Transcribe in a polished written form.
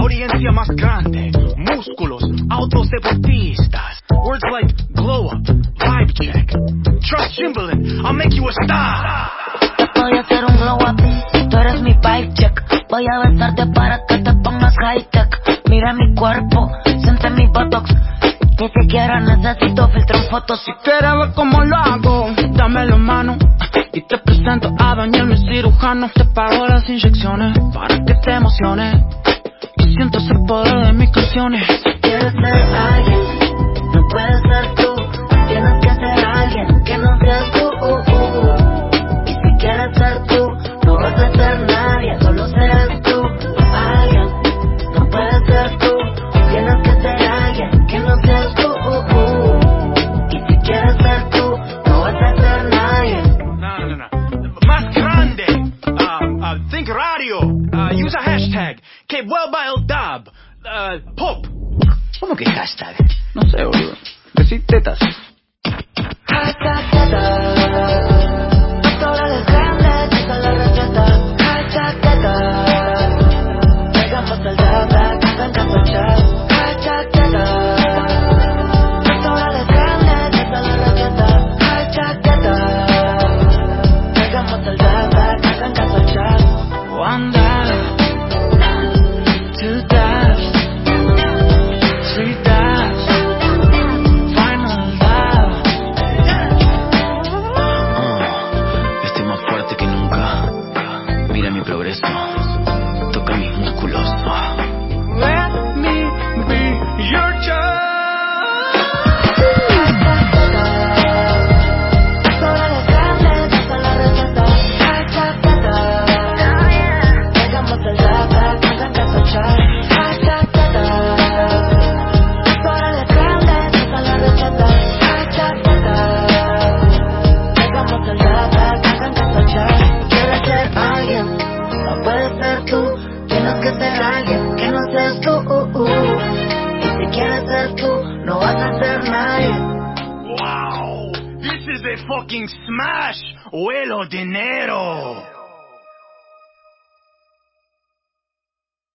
audiencia más grande, músculos, autos deportistas, words like glow up, vibe check, trust Timberland, I'll make you a star. Te voy a hacer un glow up, tú eres mi vibe check. Voy a besarte para que te pongas high tech. Mira mi cuerpo, siente mi botox. Ni siquiera necesito filtro en fotos. Si quieres ver cómo lo hago, dame la mano y te presento a Daniel, mi cirujano. Te pago las inyecciones para que te emociones y sientas el poder de mis canciones. Quieres ser alguien, no puedes ser tú. Tienes que ser alguien que no seas tú. Y si quieres ser tú, no vas a ser nadie, solo serás tú. Alguien, no puedes ser tú. Tienes que ser alguien que no seas tú. Y si quieres ser tú, no vas a ser nadie. No. Más grande. Think radio. Use a hashtag. Que vuelva el dub. Pop. ¿Cómo que hashtag? No sé, boludo. Decí tetas. Hashtag teta. Ahora les grande, esa es la receta. Hashtag teta. Llegamos al data, hagan caso chat. Hashtag teta. Ahora les grande, esa es la receta. Hashtag teta. Llegamos al data, hagan caso chat. One dive, two dives, three dives, final dive. Estoy más fuerte que nunca. Mira mi progreso. Toca mis músculos. Let me be your child. Ahora les grande, esa es la receta. Hashtag teta. Llegamos al data, hagan caso chat. Hashtag teta. Ahora les grande, esa es la receta. Hashtag teta. Llegamos al data, hagan caso chat. Quieres ser alguien, no puedes ser tú. Tienes que ser alguien que no seas tú. Y si quieres ser tú, no vas a ser nadie. Wow. This is a fucking smash. Huelo dinero.